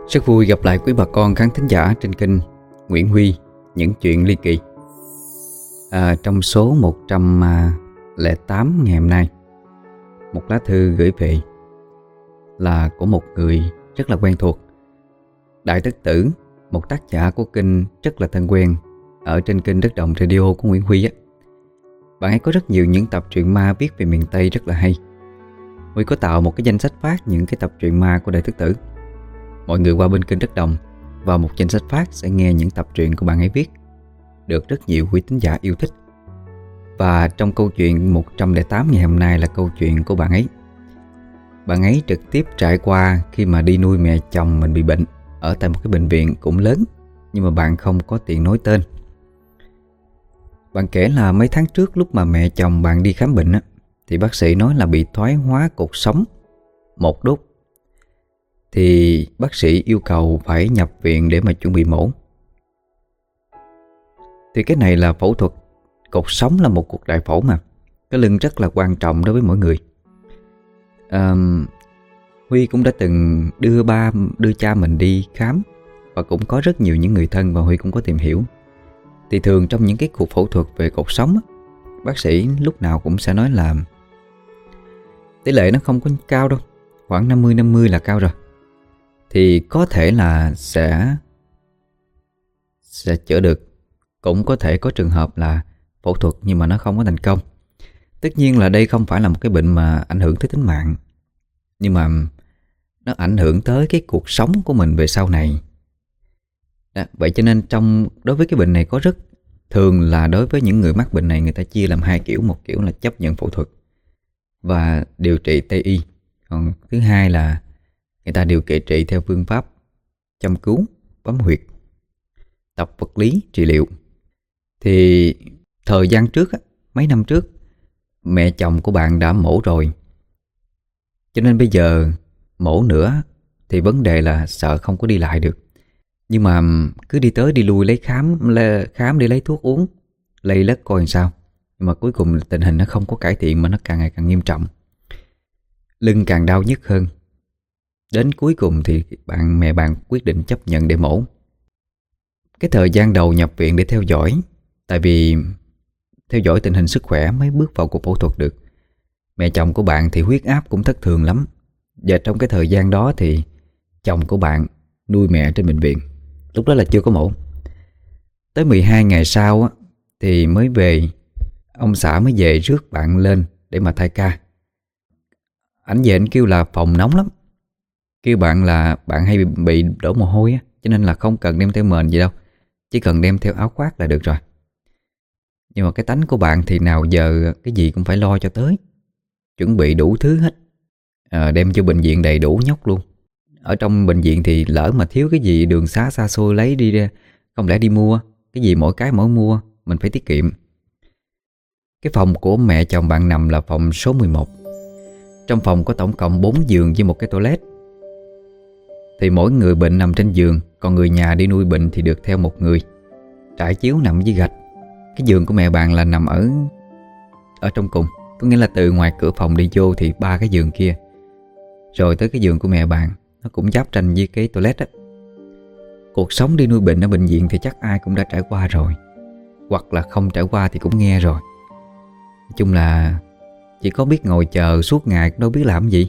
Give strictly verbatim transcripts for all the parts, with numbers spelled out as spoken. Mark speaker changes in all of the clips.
Speaker 1: Rất vui gặp lại quý bà con khán thính giả trên kênh Nguyễn Huy Những Chuyện Ly Kỳ. à, Trong số một trăm lẻ tám ngày hôm nay, một lá thư gửi về là của một người rất là quen thuộc, Đại Tất Tử, một tác giả của kênh rất là thân quen ở trên kênh Đất Đồng Radio của Nguyễn Huy á. Bạn ấy có rất nhiều những tập truyện ma viết về miền Tây rất là hay. Huy có tạo một cái danh sách phát những cái tập truyện ma của Đại Tất Tử. Mọi người qua bên kênh Đất Đồng vào một danh sách phát sẽ nghe những tập truyện của bạn ấy viết, được rất nhiều quý thính giả yêu thích. Và trong câu chuyện một trăm lẻ tám ngày hôm nay là câu chuyện của bạn ấy. Bạn ấy trực tiếp trải qua khi mà đi nuôi mẹ chồng mình bị bệnh ở tại một cái bệnh viện cũng lớn, nhưng mà bạn không có tiện nói tên. Bạn kể là mấy tháng trước lúc mà mẹ chồng bạn đi khám bệnh á, thì bác sĩ nói là bị thoái hóa cột sống một đốt. Thì bác sĩ yêu cầu phải nhập viện để mà chuẩn bị mổ. Thì cái này là phẫu thuật cột sống, là một cuộc đại phẫu mà cái lưng rất là quan trọng đối với mỗi người. à, Huy cũng đã từng đưa ba đưa cha mình đi khám, và cũng có rất nhiều những người thân, và Huy cũng có tìm hiểu. Thì thường trong những cái cuộc phẫu thuật về cột sống á, bác sĩ lúc nào cũng sẽ nói là tỷ lệ nó không có cao đâu, khoảng năm mươi năm mươi là cao rồi. Thì có thể là sẽ Sẽ chữa được. Cũng có thể có trường hợp là phẫu thuật nhưng mà nó không có thành công. Tất nhiên là đây không phải là một cái bệnh mà ảnh hưởng tới tính mạng, nhưng mà nó ảnh hưởng tới cái cuộc sống của mình về sau này đó. Vậy cho nên trong đối với cái bệnh này có rất thường là đối với những người mắc bệnh này, người ta chia làm hai kiểu. Một kiểu là chấp nhận phẫu thuật và điều trị Tây y. Còn thứ hai là người ta điều trị trị theo phương pháp châm cứu, bấm huyệt, tập vật lý trị liệu. Thì thời gian trước, mấy năm trước, mẹ chồng của bạn đã mổ rồi, cho nên bây giờ mổ nữa thì vấn đề là sợ không có đi lại được. Nhưng mà cứ đi tới đi lui lấy khám, lấy, khám đi lấy thuốc uống, lây lất coi làm sao. Nhưng mà cuối cùng tình hình nó không có cải thiện, mà nó càng ngày càng nghiêm trọng. Lưng càng đau nhức hơn. Đến cuối cùng thì bạn mẹ bạn quyết định chấp nhận để mổ. Cái thời gian đầu nhập viện để theo dõi, tại vì theo dõi tình hình sức khỏe mới bước vào cuộc phẫu thuật được. Mẹ chồng của bạn thì huyết áp cũng thất thường lắm. Và trong cái thời gian đó thì chồng của bạn nuôi mẹ trên bệnh viện. Lúc đó là chưa có mổ. Tới mười hai ngày sau á, thì mới về. Ông xã mới về rước bạn lên để mà thay ca. Ảnh về ảnh kêu là phòng nóng lắm, kêu bạn là bạn hay bị, bị đổ mồ hôi á, cho nên là không cần đem theo mền gì đâu, chỉ cần đem theo áo khoác là được rồi. Nhưng mà cái tánh của bạn thì nào giờ cái gì cũng phải lo cho tới, chuẩn bị đủ thứ hết, à, đem cho bệnh viện đầy đủ nhóc luôn. Ở trong bệnh viện thì lỡ mà thiếu cái gì đường xá xa xôi lấy đi ra, không lẽ đi mua. Cái gì mỗi cái mỗi mua, mình phải tiết kiệm. Cái phòng của mẹ chồng bạn nằm là phòng số mười một. Trong phòng có tổng cộng bốn giường với một cái toilet. Thì mỗi người bệnh nằm trên giường, còn người nhà đi nuôi bệnh thì được theo một người. Trải chiếu nằm dưới gạch. Cái giường của mẹ bạn là nằm ở Ở trong cùng. Có nghĩa là từ ngoài cửa phòng đi vô thì ba cái giường kia, rồi tới cái giường của mẹ bạn, nó cũng giáp tranh với cái toilet á. Cuộc sống đi nuôi bệnh ở bệnh viện thì chắc ai cũng đã trải qua rồi, hoặc là không trải qua thì cũng nghe rồi. Nói chung là chỉ có biết ngồi chờ suốt ngày, cũng đâu biết làm gì.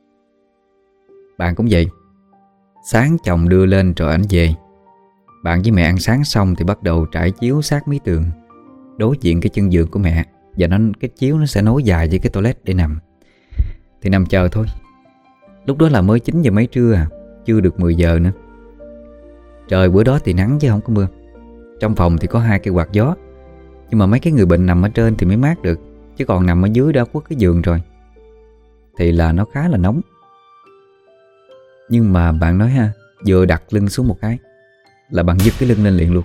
Speaker 1: Bạn cũng vậy. Sáng chồng đưa lên rồi ảnh về. Bạn với mẹ ăn sáng xong thì bắt đầu trải chiếu sát mí tường, đối diện cái chân giường của mẹ. Và nó cái chiếu nó sẽ nối dài với cái toilet để nằm. Thì nằm chờ thôi. Lúc đó là mới chín giờ mấy trưa à, chưa được mười giờ nữa. Trời bữa đó thì nắng chứ không có mưa. Trong phòng thì có hai cây quạt gió, nhưng mà mấy cái người bệnh nằm ở trên thì mới mát được, chứ còn nằm ở dưới đã quất cái giường rồi thì là nó khá là nóng. Nhưng mà bạn nói ha, vừa đặt lưng xuống một cái là bạn giật cái lưng lên liền luôn.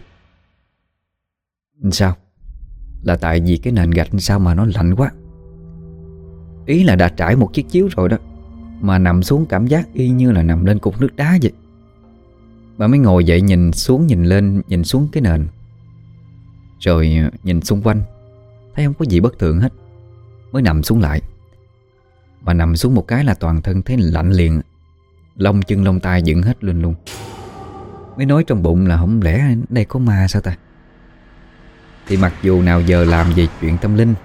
Speaker 1: Sao? Là tại vì cái nền gạch sao mà nó lạnh quá. Ý là đã trải một chiếc chiếu rồi đó, mà nằm xuống cảm giác y như là nằm lên cục nước đá vậy. Bạn mới ngồi dậy, nhìn xuống nhìn lên, nhìn xuống cái nền, rồi nhìn xung quanh, thấy không có gì bất thường hết, mới nằm xuống lại. Mà nằm xuống một cái là toàn thân thấy lạnh liền. lông chân lông tai dựng hết lên luôn. Mới nói trong bụng là không lẽ đây có ma sao ta. Thì mặc dù nào giờ làm về chuyện tâm linh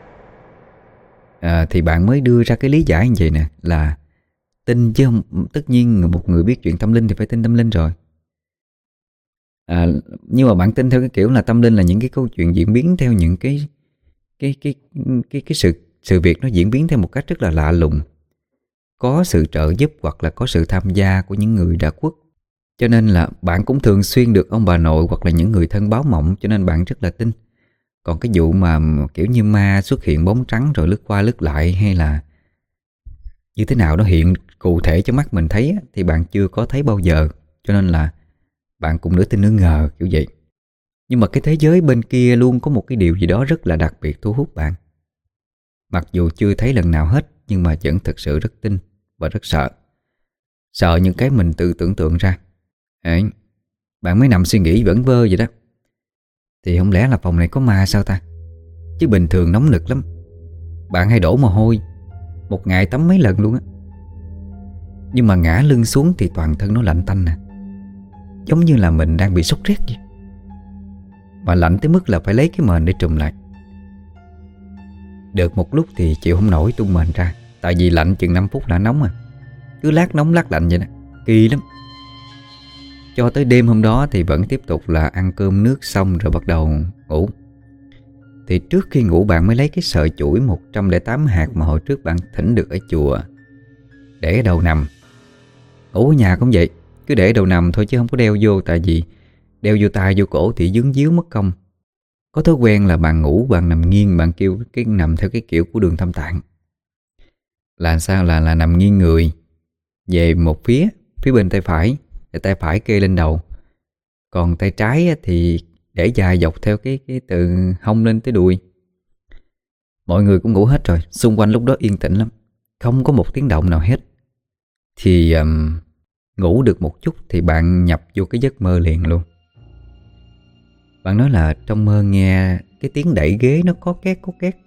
Speaker 1: à, thì bạn mới đưa ra cái lý giải như vậy nè, là tin chứ không. Tất nhiên một người biết chuyện tâm linh thì phải tin tâm linh rồi à, nhưng mà bạn tin theo cái kiểu là tâm linh là những cái câu chuyện diễn biến theo những cái cái cái cái cái sự sự việc nó diễn biến theo một cách rất là lạ lùng, có sự trợ giúp hoặc là có sự tham gia của những người đã khuất. Cho nên là bạn cũng thường xuyên được ông bà nội hoặc là những người thân báo mộng, cho nên bạn rất là tin. Còn cái vụ mà kiểu như ma xuất hiện bóng trắng rồi lướt qua lướt lại hay là như thế nào đó hiện cụ thể cho mắt mình thấy thì bạn chưa có thấy bao giờ. Cho nên là bạn cũng nửa tin nửa ngờ kiểu vậy. Nhưng mà cái thế giới bên kia luôn có một cái điều gì đó rất là đặc biệt thu hút bạn. Mặc dù chưa thấy lần nào hết, nhưng mà vẫn thực sự rất tin và rất sợ. Sợ những cái mình tự tưởng tượng ra. Đấy, bạn mới nằm suy nghĩ vẩn vơ vậy đó. Thì không lẽ là phòng này có ma sao ta? Chứ bình thường nóng nực lắm. Bạn hay đổ mồ hôi, một ngày tắm mấy lần luôn á. Nhưng mà ngã lưng xuống thì toàn thân nó lạnh tanh nè, giống như là mình đang bị sốt rét vậy. Mà lạnh tới mức là phải lấy cái mền để trùm lại. Được một lúc thì chịu không nổi tung mền ra. Tại vì lạnh chừng năm phút đã nóng à. Cứ lát nóng lát lạnh vậy nè, kỳ lắm. Cho tới đêm hôm đó thì vẫn tiếp tục là ăn cơm nước xong rồi bắt đầu ngủ. Thì trước khi ngủ bạn mới lấy cái sợi chuỗi một trăm lẻ tám hạt mà hồi trước bạn thỉnh được ở chùa, để ở đầu nằm. Ngủ ở nhà cũng vậy, cứ để đầu nằm thôi chứ không có đeo vô. Tại vì đeo vô tai vô cổ thì dướng díu mất công. Có thói quen là bạn ngủ bạn nằm nghiêng, bạn kêu cái nằm theo cái kiểu của Đường Tam Tạng. Là sao là là nằm nghiêng người về một phía, phía bên tay phải, để tay phải kê lên đầu. Còn tay trái thì để dài dọc theo cái, cái từ hông lên tới đùi. Mọi người cũng ngủ hết rồi, xung quanh lúc đó yên tĩnh lắm, không có một tiếng động nào hết. Thì um, ngủ được một chút thì bạn nhập vô cái giấc mơ liền luôn. Bạn nói là trong mơ nghe cái tiếng đẩy ghế nó có két có két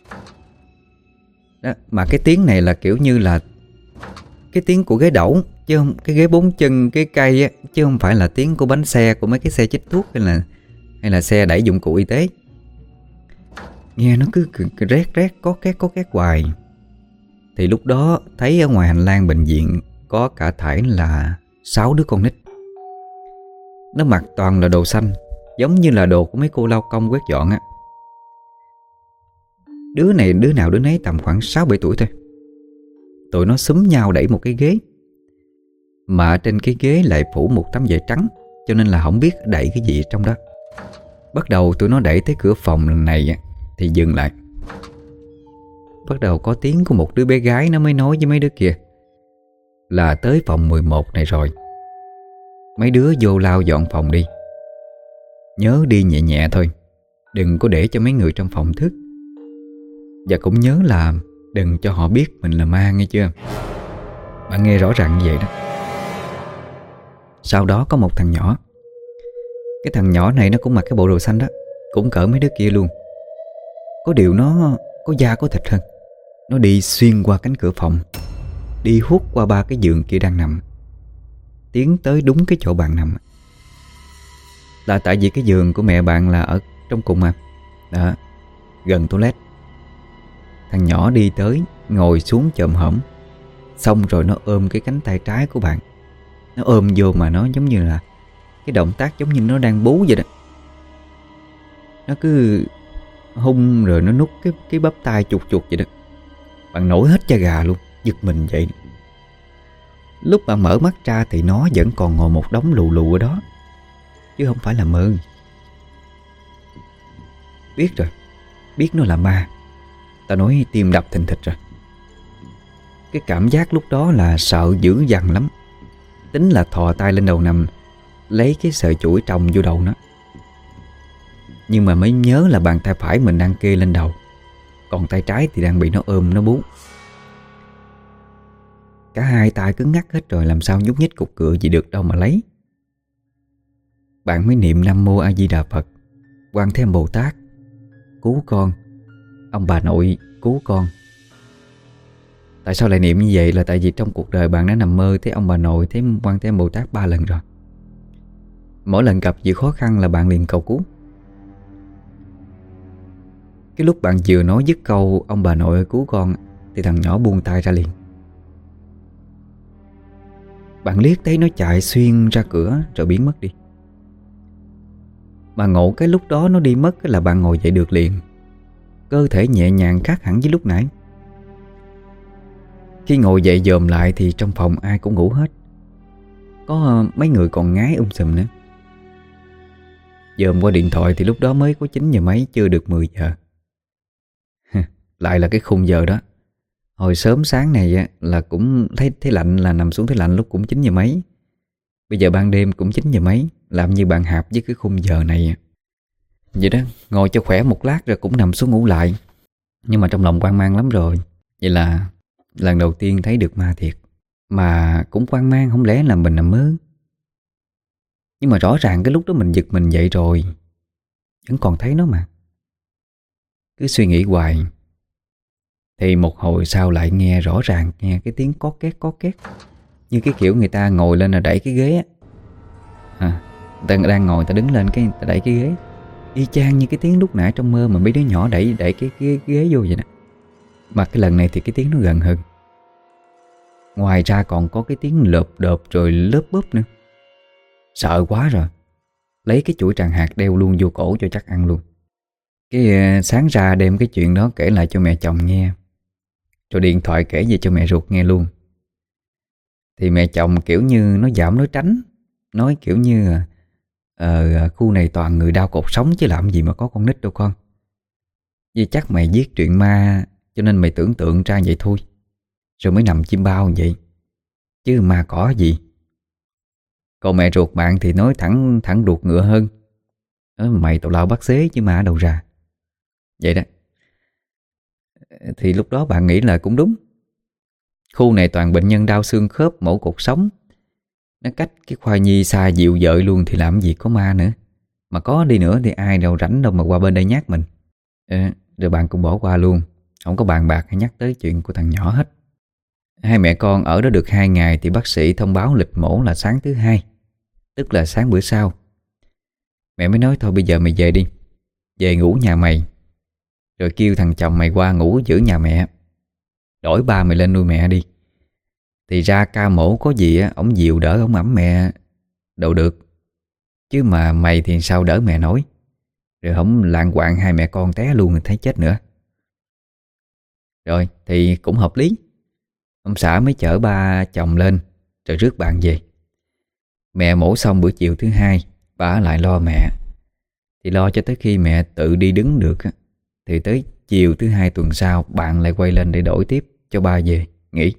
Speaker 1: đó. Mà cái tiếng này là kiểu như là cái tiếng của ghế đẩu, chứ không cái ghế bốn chân, cái cây á, chứ không phải là tiếng của bánh xe, của mấy cái xe chích thuốc hay là hay là xe đẩy dụng cụ y tế. Nghe nó cứ rét rét có két có két hoài. Thì lúc đó thấy ở ngoài hành lang bệnh viện có cả thảy là sáu đứa con nít. Nó mặc toàn là đồ xanh, giống như là đồ của mấy cô lao công quét dọn á. Đứa này đứa nào đứa nấy tầm khoảng sáu bảy tuổi thôi. Tụi nó xúm nhau đẩy một cái ghế, mà trên cái ghế lại phủ một tấm vải trắng, cho nên là không biết đẩy cái gì trong đó. Bắt đầu tụi nó đẩy tới cửa phòng lần này thì dừng lại. Bắt đầu có tiếng của một đứa bé gái, nó mới nói với mấy đứa kia là tới phòng mười một này rồi. Mấy đứa vô lau dọn phòng đi, nhớ đi nhẹ nhẹ thôi, đừng có để cho mấy người trong phòng thức. Và cũng nhớ là đừng cho họ biết mình là ma, nghe chưa? Bạn nghe rõ ràng như vậy đó. Sau đó có một thằng nhỏ. Cái thằng nhỏ này nó cũng mặc cái bộ đồ xanh đó, cũng cỡ mấy đứa kia luôn. Có điều nó có da có thịt hơn. Nó đi xuyên qua cánh cửa phòng, đi hút qua ba cái giường kia đang nằm, tiến tới đúng cái chỗ bạn nằm. Là tại vì cái giường của mẹ bạn là ở trong cùng mà đó, gần toilet. Thằng nhỏ đi tới, ngồi xuống chồm hổm, xong rồi nó ôm cái cánh tay trái của bạn. Nó ôm vô mà nó giống như là cái động tác giống như nó đang bú vậy đó. Nó cứ hung rồi nó nút cái, cái bắp tay chuột chuột vậy đó. Bạn nổi hết da gà luôn, giật mình vậy. Lúc bạn mở mắt ra thì nó vẫn còn ngồi một đống lù lù ở đó, chứ không phải là mơ. Biết rồi, biết nó là ma. Ta nói tim đập thình thịch rồi. Cái cảm giác lúc đó là sợ dữ dằn lắm. Tính là thò tay lên đầu nằm, lấy cái sợi chuỗi trồng vô đầu nó. Nhưng mà mới nhớ là bàn tay phải mình đang kê lên đầu, còn tay trái thì đang bị nó ôm nó bú. Cả hai tay cứng ngắc hết rồi, làm sao nhúc nhích cục cựa gì được đâu mà lấy. Bạn mới niệm Nam Mô A Di Đà Phật, Quan Thế Âm Bồ Tát cứu con, ông bà nội cứu con. Tại sao lại niệm như vậy? Là tại vì trong cuộc đời bạn đã nằm mơ thấy ông bà nội, thấy Quan Thế Âm Bồ Tát ba lần rồi. Mỗi lần gặp gì khó khăn là bạn liền cầu cứu. Cái lúc bạn vừa nói dứt câu ông bà nội ơi cứu con thì thằng nhỏ buông tay ra liền. Bạn liếc thấy nó chạy xuyên ra cửa rồi biến mất đi. Mà ngộ cái lúc đó nó đi mất là bạn ngồi dậy được liền. Cơ thể nhẹ nhàng khác hẳn với lúc nãy. Khi ngồi dậy dòm lại thì trong phòng ai cũng ngủ hết. Có mấy người còn ngái um sùm nữa. Dòm qua điện thoại thì lúc đó mới có chín giờ mấy, chưa được mười giờ. Lại là cái khung giờ đó. Hồi sớm sáng này là cũng thấy thấy lạnh, là nằm xuống thấy lạnh lúc cũng chín giờ mấy. Bây giờ ban đêm cũng chín giờ mấy. Làm như bạn hạp với cái khung giờ này vậy đó. Ngồi cho khỏe một lát rồi cũng nằm xuống ngủ lại. Nhưng mà trong lòng hoang mang lắm rồi. Vậy là lần đầu tiên thấy được ma thiệt. Mà cũng hoang mang, không lẽ là mình nằm mơ. Nhưng mà rõ ràng cái lúc đó mình giật mình dậy rồi, vẫn còn thấy nó mà. Cứ suy nghĩ hoài thì một hồi sau lại nghe rõ ràng, nghe cái tiếng có két có két, như cái kiểu người ta ngồi lên là đẩy cái ghế á. À, người ta đang ngồi, ta đứng lên cái người ta đẩy cái ghế. Y chang như cái tiếng lúc nãy trong mơ mà mấy đứa nhỏ đẩy đẩy cái, cái, cái ghế vô vậy nè. Mà cái lần này thì cái tiếng nó gần hơn. Ngoài ra còn có cái tiếng lợp đợp rồi lớp bóp nữa. Sợ quá rồi, lấy cái chuỗi tràng hạt đeo luôn vô cổ cho chắc ăn luôn. Cái uh, sáng ra đem cái chuyện đó kể lại cho mẹ chồng nghe, rồi điện thoại kể về cho mẹ ruột nghe luôn. Thì mẹ chồng kiểu như nó giảm nói tránh. Nói kiểu như uh, khu này toàn người đau cột sống chứ làm gì mà có con nít đâu con. Vì chắc mày viết truyện ma cho nên mày tưởng tượng ra vậy thôi, rồi mới nằm chim bao vậy, chứ ma cỏ gì. Còn mẹ ruột bạn thì nói thẳng thẳng ruột ngựa hơn. Nói mày tào lao bắt xế chứ ma đâu ra. Vậy đó. Thì lúc đó bạn nghĩ là cũng đúng. Khu này toàn bệnh nhân đau xương khớp, mổ cột sống. Nó cách cái khoa nhi xa dịu dợi luôn thì làm gì có ma nữa. Mà có đi nữa thì ai đâu rảnh đâu mà qua bên đây nhát mình. à, Rồi bạn cũng bỏ qua luôn, không có bàn bạc hay nhắc tới chuyện của thằng nhỏ hết. Hai mẹ con ở đó được hai ngày thì bác sĩ thông báo lịch mổ là sáng thứ hai, tức là sáng bữa sau. Mẹ mới nói thôi bây giờ mày về đi, về ngủ nhà mày, rồi kêu thằng chồng mày qua ngủ giữ nhà mẹ, đổi ba mày lên nuôi mẹ đi. Thì ra ca mổ có gì á, ổng dịu đỡ ổng ẵm mẹ đâu được. Chứ mà mày thì sao đỡ mẹ nổi. Rồi không lạng quạng hai mẹ con té luôn thì thấy chết nữa. Rồi thì cũng hợp lý. Ông xã mới chở ba chồng lên rồi rước bạn về. Mẹ mổ xong bữa chiều thứ hai, bà lại lo mẹ. Thì lo cho tới khi mẹ tự đi đứng được á, thì tới chiều thứ hai tuần sau bạn lại quay lên để đổi tiếp cho ba về nghỉ.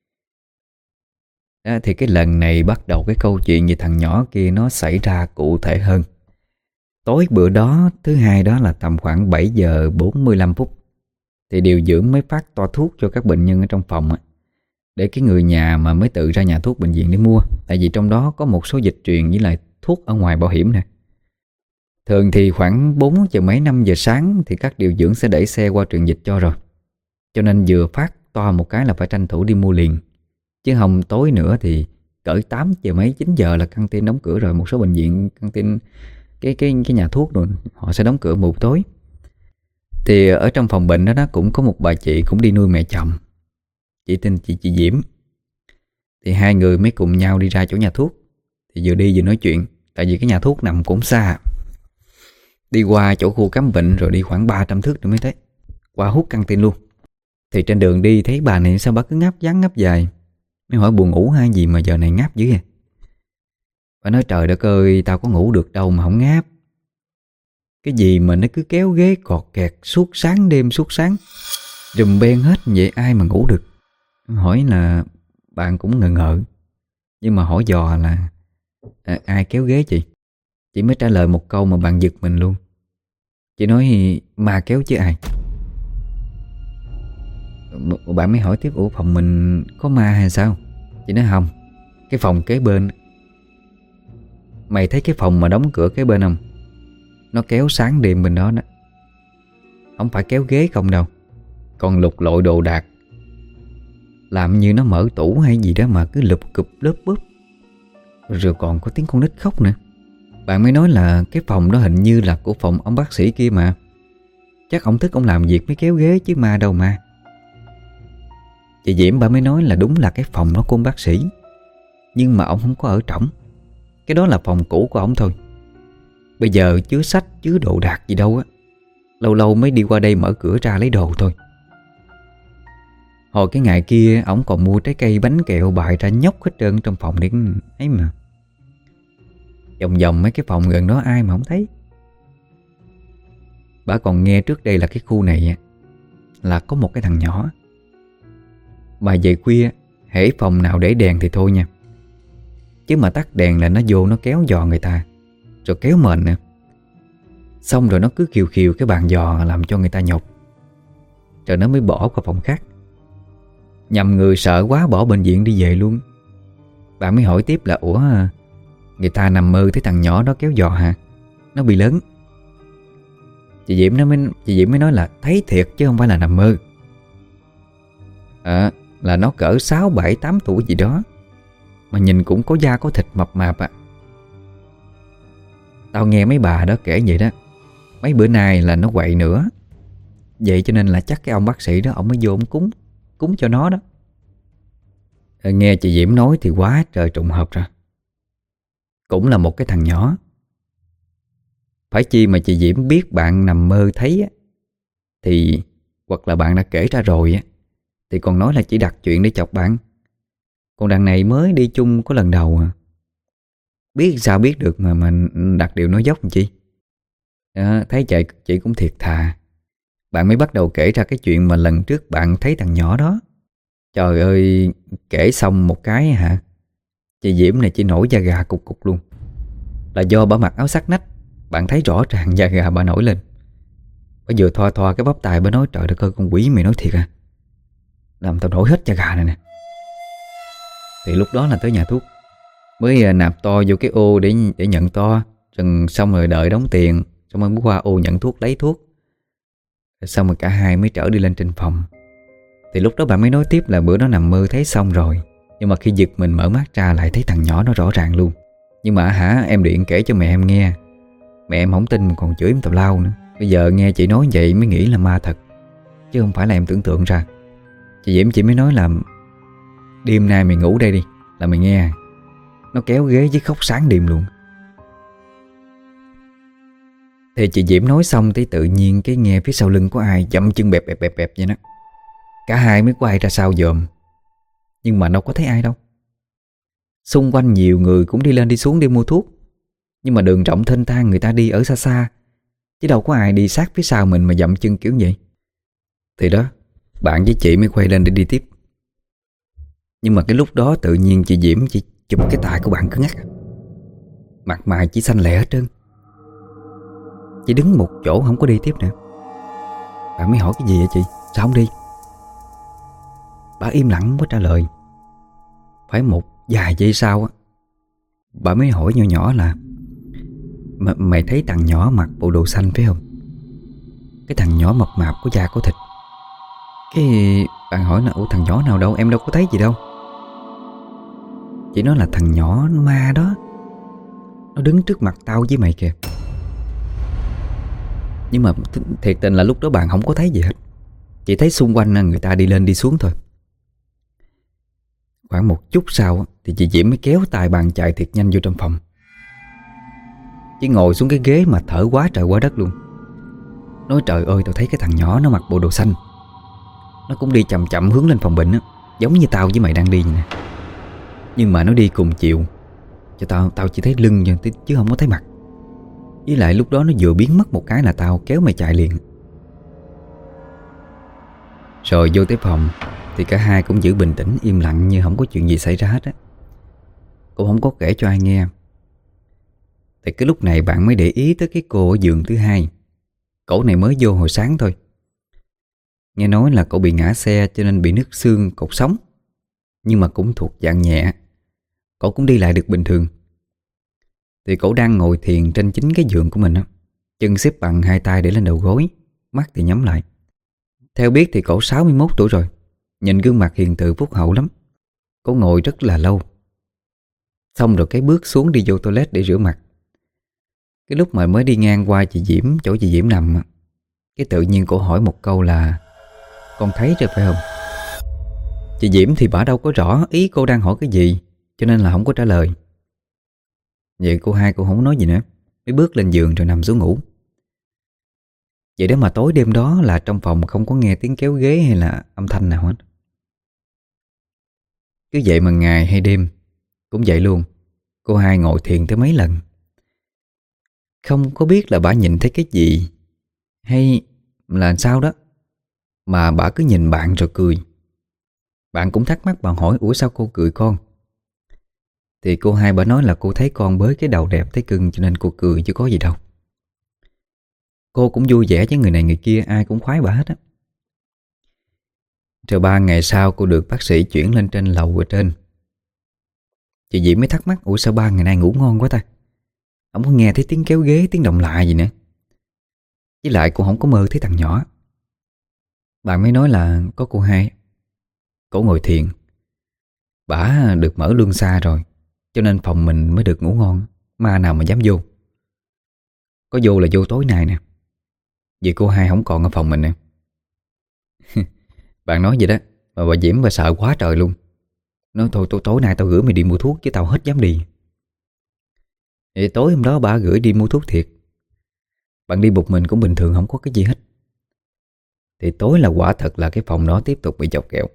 Speaker 1: Đó, thì cái lần này bắt đầu cái câu chuyện về thằng nhỏ kia nó xảy ra cụ thể hơn. Tối bữa đó, thứ hai đó là tầm khoảng bảy giờ bốn mươi lăm phút, thì điều dưỡng mới phát toa thuốc cho các bệnh nhân ở trong phòng á, để cái người nhà mà mới tự ra nhà thuốc bệnh viện để mua. Tại vì trong đó có một số dịch truyền với lại thuốc ở ngoài bảo hiểm nè. Thường thì khoảng bốn giờ mấy năm giờ sáng thì các điều dưỡng sẽ đẩy xe qua truyền dịch cho rồi. Cho nên vừa phát toa một cái là phải tranh thủ đi mua liền. Chứ không tối nữa thì cỡ tám giờ mấy chín giờ là căng tin đóng cửa rồi. Một số bệnh viện căng tin cái cái cái nhà thuốc rồi họ sẽ đóng cửa một tối. Thì ở trong phòng bệnh đó, đó cũng có một bà chị cũng đi nuôi mẹ chồng. Chị tên chị chị Diễm. Thì hai người mới cùng nhau đi ra chỗ nhà thuốc. Thì vừa đi vừa nói chuyện. Tại vì cái nhà thuốc nằm cũng xa. Đi qua chỗ khu khám bệnh rồi đi khoảng ba trăm thước nữa mới thấy. Qua hút căng tin luôn. Thì trên đường đi thấy bà này sao bà cứ ngáp dáng ngáp dài. Mới hỏi buồn ngủ hay gì mà giờ này ngáp dữ vậy. Bà nói trời đất ơi, tao có ngủ được đâu mà không ngáp. Cái gì mà nó cứ kéo ghế cọt kẹt suốt sáng đêm suốt sáng, rùm beng hết vậy ai mà ngủ được. Hỏi là bạn cũng ngờ ngợ. Nhưng mà hỏi dò là à, ai kéo ghế chị? Chị mới trả lời một câu mà bạn giật mình luôn. Chị nói ma kéo chứ ai. Bạn mới hỏi tiếp ủa phòng mình có ma hay sao? Chị nói không, cái phòng kế bên. Mày thấy cái phòng mà đóng cửa kế bên không? Nó kéo sáng đêm bên đó đó. Không phải kéo ghế không đâu, còn lục lội đồ đạc. làm như nó mở tủ hay gì đó mà cứ lụp cụp lớp bớp. Rồi còn có tiếng con nít khóc nữa. Bạn mới nói là cái phòng đó hình như là của phòng ông bác sĩ kia mà. Chắc ông thức ông làm việc mới kéo ghế chứ ma đâu mà. Chị Diễm bà mới nói là đúng là cái phòng đó của ông bác sĩ, nhưng mà ông không có ở trỏng. Cái đó là phòng cũ của ông thôi. Bây giờ chứa sách chứa đồ đạc gì đâu á. Lâu lâu mới đi qua đây mở cửa ra lấy đồ thôi. Hồi cái ngày kia ổng còn mua trái cây bánh kẹo bày ra nhóc hết trơn trong phòng để ấy mà. Vòng vòng mấy cái phòng gần đó ai mà không thấy. Bà còn nghe trước đây là cái khu này là có một cái thằng nhỏ mà về khuya hễ phòng nào để đèn thì thôi nha, chứ mà tắt đèn là nó vô nó kéo giò người ta, rồi kéo mền nữa. Xong rồi nó cứ khiều khiều cái bàn giò làm cho người ta nhột, rồi nó mới bỏ qua phòng khác. Nhầm người sợ quá bỏ bệnh viện đi về luôn. Bạn mới hỏi tiếp là ủa người ta nằm mơ thấy thằng nhỏ đó kéo giò hả? Nó bị lớn. Chị Diễm nó mới, chị Diễm mới nói là thấy thiệt chứ không phải là nằm mơ. À, là nó cỡ sáu, bảy, tám tuổi gì đó, mà nhìn cũng có da có thịt mập mạp à. Tao nghe mấy bà đó kể vậy đó. Mấy bữa nay là nó quậy nữa. Vậy cho nên là chắc cái ông bác sĩ đó ông mới vô ông cúng Cúng cho nó đó. À, nghe chị Diễm nói thì quá trời trùng hợp ra. Cũng là một cái thằng nhỏ. Phải chi mà chị Diễm biết bạn nằm mơ thấy á, thì hoặc là bạn đã kể ra rồi á, thì còn nói là chỉ đặt chuyện để chọc bạn. Còn đằng này mới đi chung có lần đầu à. Biết sao biết được mà mà đặt điều nói dốc làm chi. À, thấy chạy chị cũng thiệt thà. Bạn mới bắt đầu kể ra cái chuyện mà lần trước bạn thấy thằng nhỏ đó. Trời ơi, kể xong một cái hả, chị Diễm này chỉ nổi da gà cục cục luôn. Là do bà mặc áo sắc nách, bạn thấy rõ ràng da gà bà nổi lên. Bà vừa thoa thoa cái bắp tay bà nói trời đất ơi con quỷ mày nói thiệt à, làm tao nổi hết da gà này nè. Thì lúc đó là tới nhà thuốc, mới nạp to vô cái ô để để nhận to. Rồi xong rồi đợi đóng tiền, xong rồi mới qua ô nhận thuốc lấy thuốc. Rồi xong rồi cả hai mới trở đi lên trên phòng. Thì lúc đó bạn mới nói tiếp là bữa đó nằm mơ thấy xong rồi, nhưng mà khi giật mình mở mắt ra lại thấy thằng nhỏ nó rõ ràng luôn. Nhưng mà hả em điện kể cho mẹ em nghe, mẹ em không tin còn chửi em tào lao nữa. Bây giờ nghe chị nói vậy mới nghĩ là ma thật, chứ không phải là em tưởng tượng ra. Chị Diễm chị mới nói là đêm nay mày ngủ đây đi, là mày nghe nó kéo ghế với khóc sáng đêm luôn. Thì chị Diễm nói xong thì tự nhiên cái nghe phía sau lưng có ai dậm chân bẹp bẹp bẹp bẹp vậy đó. Cả hai mới quay ra sau dòm, nhưng mà đâu có thấy ai đâu. Xung quanh nhiều người cũng đi lên đi xuống đi mua thuốc, nhưng mà đường rộng thênh thang người ta đi ở xa xa, chứ đâu có ai đi sát phía sau mình mà dậm chân kiểu vậy. Thì đó, bạn với chị mới quay lên để đi tiếp. Nhưng mà cái lúc đó tự nhiên chị Diễm chị chụp cái tay của bạn cứng ngắc, mặt mày chỉ xanh lẻ hết trơn. Chị đứng một chỗ không có đi tiếp nữa. Bạn mới hỏi cái gì vậy chị, sao không đi? Bà im lặng không có trả lời. Phải một vài giây sau á, bà mới hỏi nhỏ nhỏ là M- Mày thấy thằng nhỏ mặc bộ đồ xanh phải không? Cái thằng nhỏ mập mạp có da có thịt. Cái bạn hỏi là ủa thằng nhỏ nào đâu, em đâu có thấy gì đâu. Chị nói là thằng nhỏ ma đó, nó đứng trước mặt tao với mày kìa. Nhưng mà th- thiệt tình là lúc đó bạn không có thấy gì hết. Chỉ thấy xung quanh người ta đi lên đi xuống thôi. Khoảng một chút sau thì chị Diễm mới kéo tay bạn chạy thiệt nhanh vô trong phòng. Chỉ ngồi xuống cái ghế mà thở quá trời quá đất luôn. Nói trời ơi tao thấy cái thằng nhỏ nó mặc bộ đồ xanh, nó cũng đi chậm chậm hướng lên phòng bệnh á, giống như tao với mày đang đi nè. Nhưng mà nó đi cùng chiều, cho tao tao chỉ thấy lưng chứ không có thấy mặt. Với lại lúc đó nó vừa biến mất một cái là tao kéo mày chạy liền. Rồi vô tới phòng thì cả hai cũng giữ bình tĩnh im lặng như không có chuyện gì xảy ra hết á. Cũng không có kể cho ai nghe. Thì cái lúc này bạn mới để ý tới cái cô ở giường thứ hai. Cổ này mới vô hồi sáng thôi. Nghe nói là cậu bị ngã xe cho nên bị nứt xương cột sống, nhưng mà cũng thuộc dạng nhẹ. Cậu cũng đi lại được bình thường. Thì cậu đang ngồi thiền trên chính cái giường của mình á, chân xếp bằng hai tay để lên đầu gối, mắt thì nhắm lại. Theo biết thì cậu sáu mươi mốt tuổi rồi, nhìn gương mặt hiền từ phúc hậu lắm. Cô ngồi rất là lâu. Xong rồi cái bước xuống đi vô toilet để rửa mặt. Cái lúc mà mới đi ngang qua chị Diễm, chỗ chị Diễm nằm, cái tự nhiên cô hỏi một câu là: "Con thấy rồi phải không?" Chị Diễm thì bả đâu có rõ ý cô đang hỏi cái gì, cho nên là không có trả lời. Vậy cô hai cô không nói gì nữa, mới bước lên giường rồi nằm xuống ngủ. Vậy đó mà tối đêm đó là trong phòng không có nghe tiếng kéo ghế hay là âm thanh nào hết. Cứ vậy mà ngày hay đêm cũng vậy luôn. Cô hai ngồi thiền tới mấy lần. Không có biết là bả nhìn thấy cái gì hay là sao đó, mà bả cứ nhìn bạn rồi cười. Bạn cũng thắc mắc, bạn hỏi: "Ủa sao cô cười con?" Thì cô hai bả nói là cô thấy con bới cái đầu đẹp thấy cưng cho nên cô cười chứ có gì đâu. Cô cũng vui vẻ với người này người kia, ai cũng khoái bả hết á. Rồi ba ngày sau cô được bác sĩ chuyển lên trên lầu ở trên. Chị Diễm mới thắc mắc: "Ủa sao ba ngày nay ngủ ngon quá ta? Không có nghe thấy tiếng kéo ghế, tiếng động lạ gì nữa. Với lại cô không có mơ thấy thằng nhỏ." Bạn mới nói là có cô hai, cổ ngồi thiền, bả được mở luân xa rồi, cho nên phòng mình mới được ngủ ngon. Ma nào mà dám vô. Có vô là vô tối nay nè. Vì cô hai không còn ở phòng mình nè. Bạn nói vậy đó, mà bà Diễm bà sợ quá trời luôn. Nói thôi tối, tối nay tao gửi mày đi mua thuốc chứ tao hết dám đi. Thì tối hôm đó bà gửi đi mua thuốc thiệt. Bạn đi một mình cũng bình thường, không có cái gì hết. Thì tối là quả thật là cái phòng đó tiếp tục bị chọc kẹo.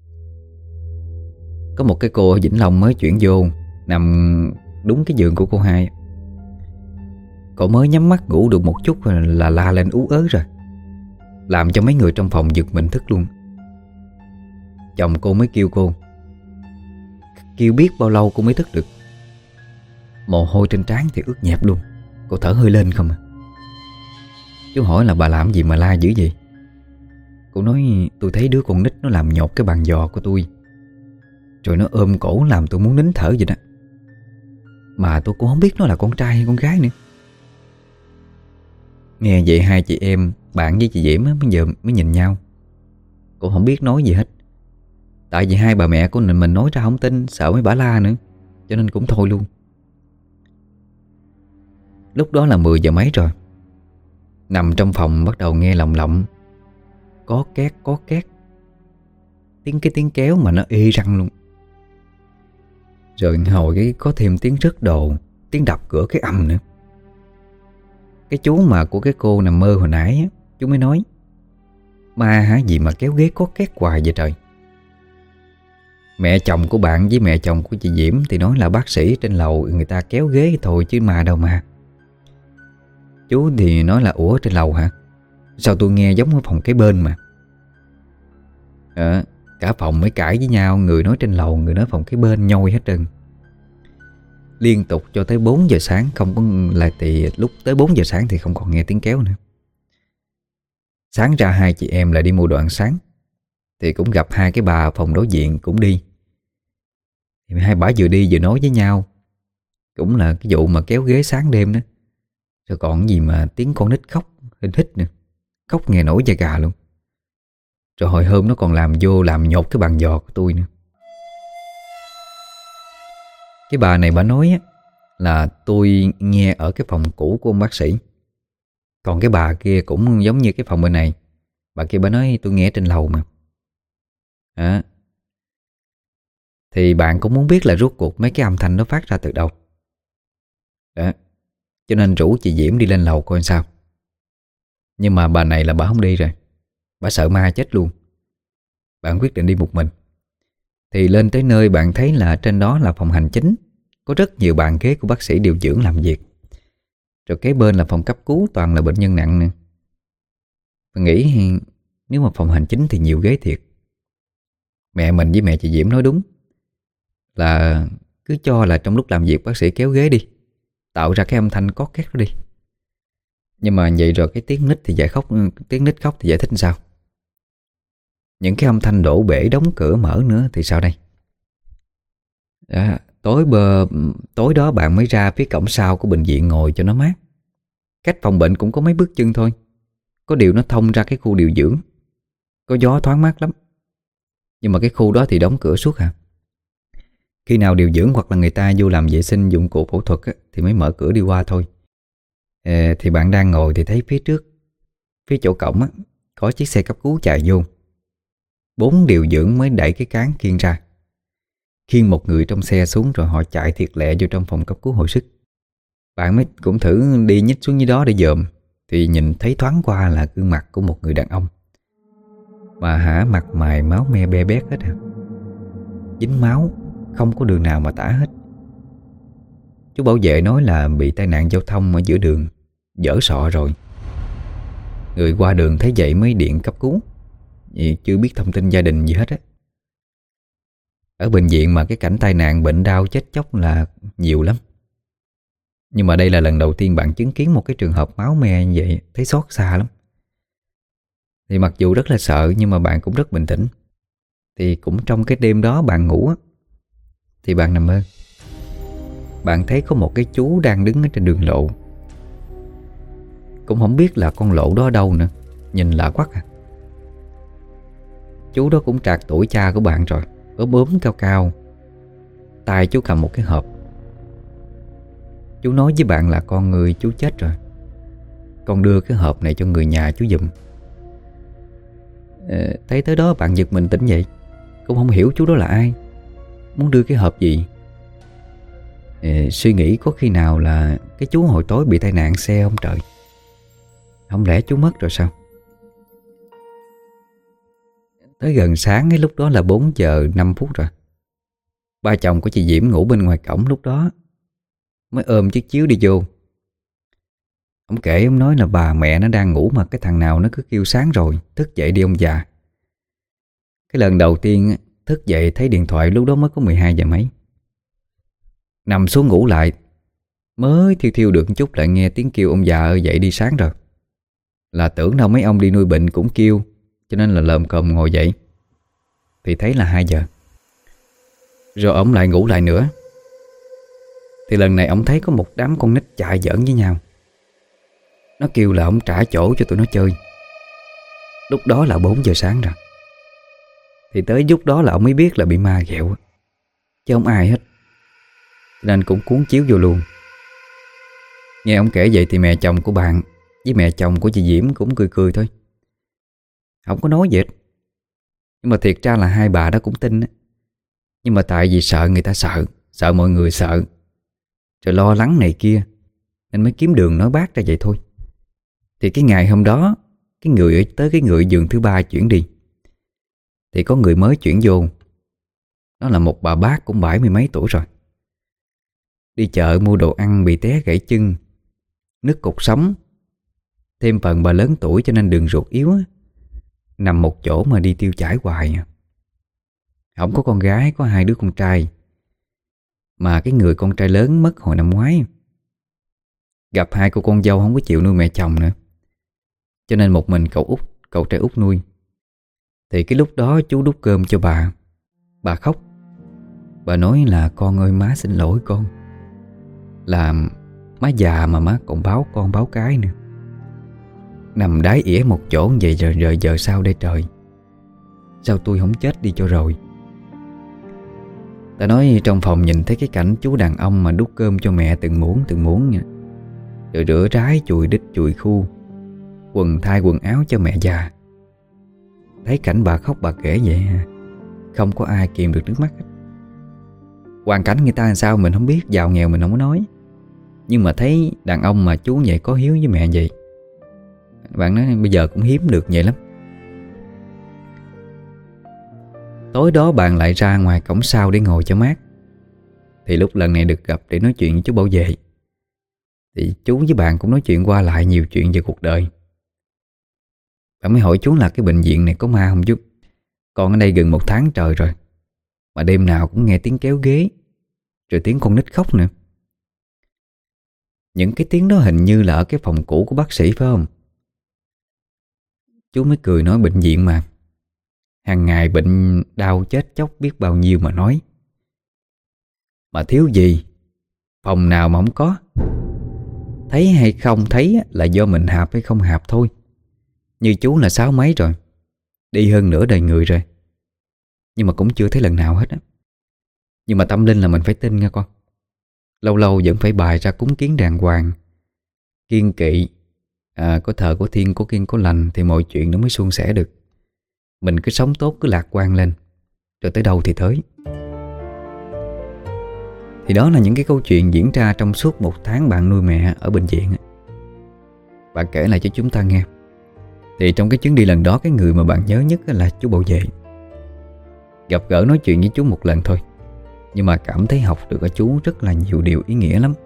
Speaker 1: Có một cái cô ở Vĩnh Long mới chuyển vô, nằm đúng cái giường của cô hai. Cậu mới nhắm mắt ngủ được một chút là la lên ú ớ rồi, làm cho mấy người trong phòng giật mình thức luôn. Chồng cô mới kêu cô, kêu biết bao lâu cô mới thức được. Mồ hôi trên trán thì ướt nhẹp luôn. Cô thở hơi lên không à. Chú hỏi là bà làm gì mà la dữ vậy? Cô nói: "Tôi thấy đứa con nít nó làm nhột cái bàn giò của tôi, rồi nó ôm cổ làm tôi muốn nín thở vậy đó. Mà tôi cũng không biết nó là con trai hay con gái nữa." Nghe vậy hai chị em, bạn với chị Diễm mới giờ mới nhìn nhau. Cô không biết nói gì hết. Tại vì hai bà mẹ của mình nói ra không tin, sợ mấy bả la nữa, cho nên cũng thôi luôn. Lúc đó là mười giờ mấy rồi. Nằm trong phòng bắt đầu nghe lọng lọng, có két có két, tiếng cái tiếng kéo mà nó ê răng luôn. Rồi hồi cái có thêm tiếng rớt đồ, tiếng đập cửa cái ầm nữa. Cái chú mà của cái cô nằm mơ hồi nãy á, chú mới nói: "Ma hả gì mà kéo ghế có két hoài vậy trời?" Mẹ chồng của bạn với mẹ chồng của chị Diễm thì nói là bác sĩ trên lầu người ta kéo ghế thôi chứ ma đâu mà. Chú thì nói là: "Ủa trên lầu hả? Sao tôi nghe giống ở phòng kế bên mà." à, Cả phòng mới cãi với nhau, người nói trên lầu, người nói phòng kế bên, nhoi hết trơn. Liên tục cho tới bốn giờ sáng không có lại, thì lúc tới bốn giờ sáng thì không còn nghe tiếng kéo nữa. Sáng ra hai chị em lại đi mua đồ ăn sáng, thì cũng gặp hai cái bà phòng đối diện cũng đi. Thì hai bà vừa đi vừa nói với nhau, cũng là cái vụ mà kéo ghế sáng đêm đó. Rồi còn gì mà tiếng con nít khóc hình hít nữa, khóc nghe nổi da gà luôn. Rồi hồi hôm nó còn làm vô làm nhột cái bàn giò của tôi nữa. Cái bà này bà nói á, là tôi nghe ở cái phòng cũ của ông bác sĩ. Còn cái bà kia cũng giống như cái phòng bên này. Bà kia bà nói tôi nghe trên lầu mà. à, Thì bạn cũng muốn biết là rốt cuộc mấy cái âm thanh nó phát ra từ đâu đó. Cho nên rủ chị Diễm đi lên lầu coi sao. Nhưng mà bà này là bà không đi rồi. Bà sợ ma chết luôn. Bạn quyết định đi một mình. Thì lên tới nơi bạn thấy là trên đó là phòng hành chính, có rất nhiều bàn ghế của bác sĩ điều dưỡng làm việc. Rồi kế bên là phòng cấp cứu, toàn là bệnh nhân nặng nè. Bạn nghĩ nếu mà phòng hành chính thì nhiều ghế thiệt. Mẹ mình với mẹ chị Diễm nói đúng, là cứ cho là trong lúc làm việc bác sĩ kéo ghế đi, tạo ra cái âm thanh có két đó đi. Nhưng mà vậy rồi cái tiếng nít thì giải khóc, tiếng nít khóc thì giải thích làm sao? Những cái âm thanh đổ bể, đóng cửa mở nữa thì sao đây? Đó, tối bờ tối đó bạn mới ra phía cổng sau của bệnh viện ngồi cho nó mát. Cách phòng bệnh cũng có mấy bước chân thôi. Có điều nó thông ra cái khu điều dưỡng, có gió thoáng mát lắm. Nhưng mà cái khu đó thì đóng cửa suốt hả? Khi nào điều dưỡng hoặc là người ta vô làm vệ sinh dụng cụ phẫu thuật á, thì mới mở cửa đi qua thôi. Ờ, Thì bạn đang ngồi thì thấy phía trước, phía chỗ cổng á, có chiếc xe cấp cứu chạy vô. Bốn điều dưỡng mới đẩy cái cán khiêng ra, khiêng một người trong xe xuống, rồi họ chạy thiệt lẹ vô trong phòng cấp cứu hồi sức. Bạn mới cũng thử đi nhích xuống dưới đó để dòm, thì nhìn thấy thoáng qua là gương mặt của một người đàn ông. Mà hả, mặt mày máu me be bét hết à, dính máu, không có đường nào mà tả hết. Chú bảo vệ nói là bị tai nạn giao thông ở giữa đường, dở sọ rồi. Người qua đường thấy vậy mới điện cấp cứu, vì chưa biết thông tin gia đình gì hết á. Ở bệnh viện mà cái cảnh tai nạn bệnh đau chết chóc là nhiều lắm. Nhưng mà đây là lần đầu tiên bạn chứng kiến một cái trường hợp máu me như vậy, thấy xót xa lắm. Thì mặc dù rất là sợ nhưng mà bạn cũng rất bình tĩnh. Thì cũng trong cái đêm đó bạn ngủ á, thì bạn nằm mơ, bạn thấy có một cái chú đang đứng ở trên đường lộ. Cũng không biết là con lộ đó ở đâu nữa, nhìn lạ quắc à. Chú đó cũng trạc tuổi cha của bạn rồi, ốm ốm cao cao. Tay chú cầm một cái hộp. Chú nói với bạn là con người chú chết rồi, con đưa cái hộp này cho người nhà chú giùm. ờ, Thấy tới đó bạn giật mình tỉnh dậy, cũng không hiểu chú đó là ai, muốn đưa cái hộp gì. ờ, Suy nghĩ có khi nào là cái chú hồi tối bị tai nạn xe không trời? Không lẽ chú mất rồi sao? Tới gần sáng ấy, lúc đó là bốn giờ năm phút rồi. Ba chồng của chị Diễm ngủ bên ngoài cổng lúc đó mới ôm chiếc chiếu đi vô. Ông kể, ông nói là bà mẹ nó đang ngủ mà cái thằng nào nó cứ kêu sáng rồi, thức dậy đi ông già. Cái lần đầu tiên thức dậy thấy điện thoại lúc đó mới có mười hai giờ mấy. Nằm xuống ngủ lại, mới thiêu thiêu được một chút lại nghe tiếng kêu ông già ơi dậy đi sáng rồi. Là tưởng đâu mấy ông đi nuôi bệnh cũng kêu, cho nên là lồm cồm ngồi dậy. Thì thấy là hai giờ. Rồi ông lại ngủ lại nữa. Thì lần này ông thấy có một đám con nít chạy giỡn với nhau. Nó kêu là ông trả chỗ cho tụi nó chơi. Lúc đó là bốn giờ sáng rồi. Thì tới lúc đó là ông mới biết là bị ma ghẹo, chứ không ai hết. Nên cũng cuốn chiếu vô luôn. Nghe ông kể vậy thì mẹ chồng của bạn với mẹ chồng của chị Diễm cũng cười cười thôi, không có nói gì hết. Nhưng mà thiệt ra là hai bà đó cũng tin á. Nhưng mà tại vì sợ người ta sợ, sợ mọi người sợ, rồi lo lắng này kia, nên mới kiếm đường nói bác ra vậy thôi. Thì cái ngày hôm đó, cái người ở tới cái người giường thứ ba chuyển đi, thì có người mới chuyển vô. Nó là một bà bác cũng bảy mươi mấy tuổi rồi. Đi chợ mua đồ ăn bị té gãy chân, nứt cột sống. Thêm phần bà lớn tuổi cho nên đường ruột yếu á, nằm một chỗ mà đi tiêu chải hoài à. Không có con gái, có hai đứa con trai. Mà cái người con trai lớn mất hồi năm ngoái. Gặp hai cô con dâu không có chịu nuôi mẹ chồng nữa, cho nên một mình cậu út, cậu trai út nuôi. Thì cái lúc đó chú đút cơm cho bà. Bà khóc. Bà nói là con ơi má xin lỗi con, là má già mà má còn báo con báo cái nữa. Nằm đái ỉa một chỗ vậy rồi, rồi giờ sao đây trời? Sao tôi không chết đi cho rồi? Ta nói trong phòng nhìn thấy cái cảnh chú đàn ông mà đút cơm cho mẹ từng muỗng từng muỗng nha. Rồi rửa rái chùi đít chùi khu, quần thay quần áo cho mẹ già. Thấy cảnh bà khóc bà kể vậy, không có ai kìm được nước mắt hết. Hoàn cảnh người ta làm sao mình không biết, giàu nghèo mình không có nói. Nhưng mà thấy đàn ông mà chú vậy có hiếu với mẹ vậy, bạn nói bây giờ cũng hiếm được vậy lắm. Tối đó bạn lại ra ngoài cổng sau để ngồi cho mát. Thì lúc lần này được gặp để nói chuyện với chú bảo vệ, thì chú với bạn cũng nói chuyện qua lại nhiều chuyện về cuộc đời. Bạn mới hỏi chú là cái bệnh viện này có ma không chú? Con ở đây gần một tháng trời rồi, mà đêm nào cũng nghe tiếng kéo ghế, rồi tiếng con nít khóc nữa. Những cái tiếng đó hình như là ở cái phòng cũ của bác sĩ phải không? Chú mới cười nói bệnh viện mà, hàng ngày bệnh đau chết chóc biết bao nhiêu mà nói. Mà thiếu gì, phòng nào mà không có. Thấy hay không thấy là do mình hạp hay không hạp thôi. Như chú là sáu mấy rồi, đi hơn nửa đời người rồi. nhưng mà cũng chưa thấy lần nào hết á. Nhưng mà tâm linh là mình phải tin nha con. Lâu lâu vẫn phải bài ra cúng kiến đàng hoàng, kiêng kỵ, à, có thờ có thiên, có kiêng có lành thì mọi chuyện nó mới suôn sẻ được. Mình cứ sống tốt, cứ lạc quan lên, rồi tới đâu thì tới. Thì đó là những cái câu chuyện diễn ra trong suốt một tháng bạn nuôi mẹ ở bệnh viện. Bạn kể lại cho chúng ta nghe. Thì trong cái chuyến đi lần đó, cái người mà bạn nhớ nhất là chú bảo vệ. Gặp gỡ nói chuyện với chú một lần thôi, nhưng mà cảm thấy học được ở chú rất là nhiều điều ý nghĩa lắm.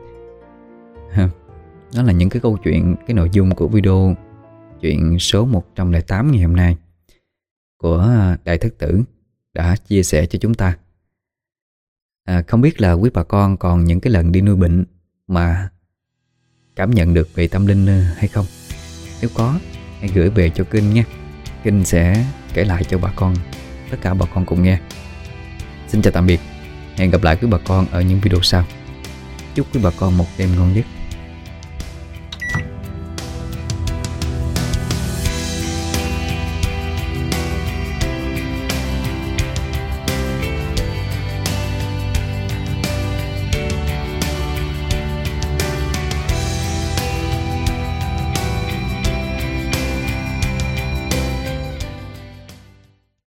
Speaker 1: Đó là những cái câu chuyện, cái nội dung của video chuyện số một trăm lẻ tám ngày hôm nay của Đại Thất Tử đã chia sẻ cho chúng ta. à, Không biết là quý bà con còn những cái lần đi nuôi bệnh mà cảm nhận được về tâm linh hay không? Nếu có, hãy gửi về cho Kinh nha. Kinh sẽ kể lại cho bà con, tất cả bà con cùng nghe. Xin chào tạm biệt. Hẹn gặp lại quý bà con ở những video sau. Chúc quý bà con một đêm ngon giấc.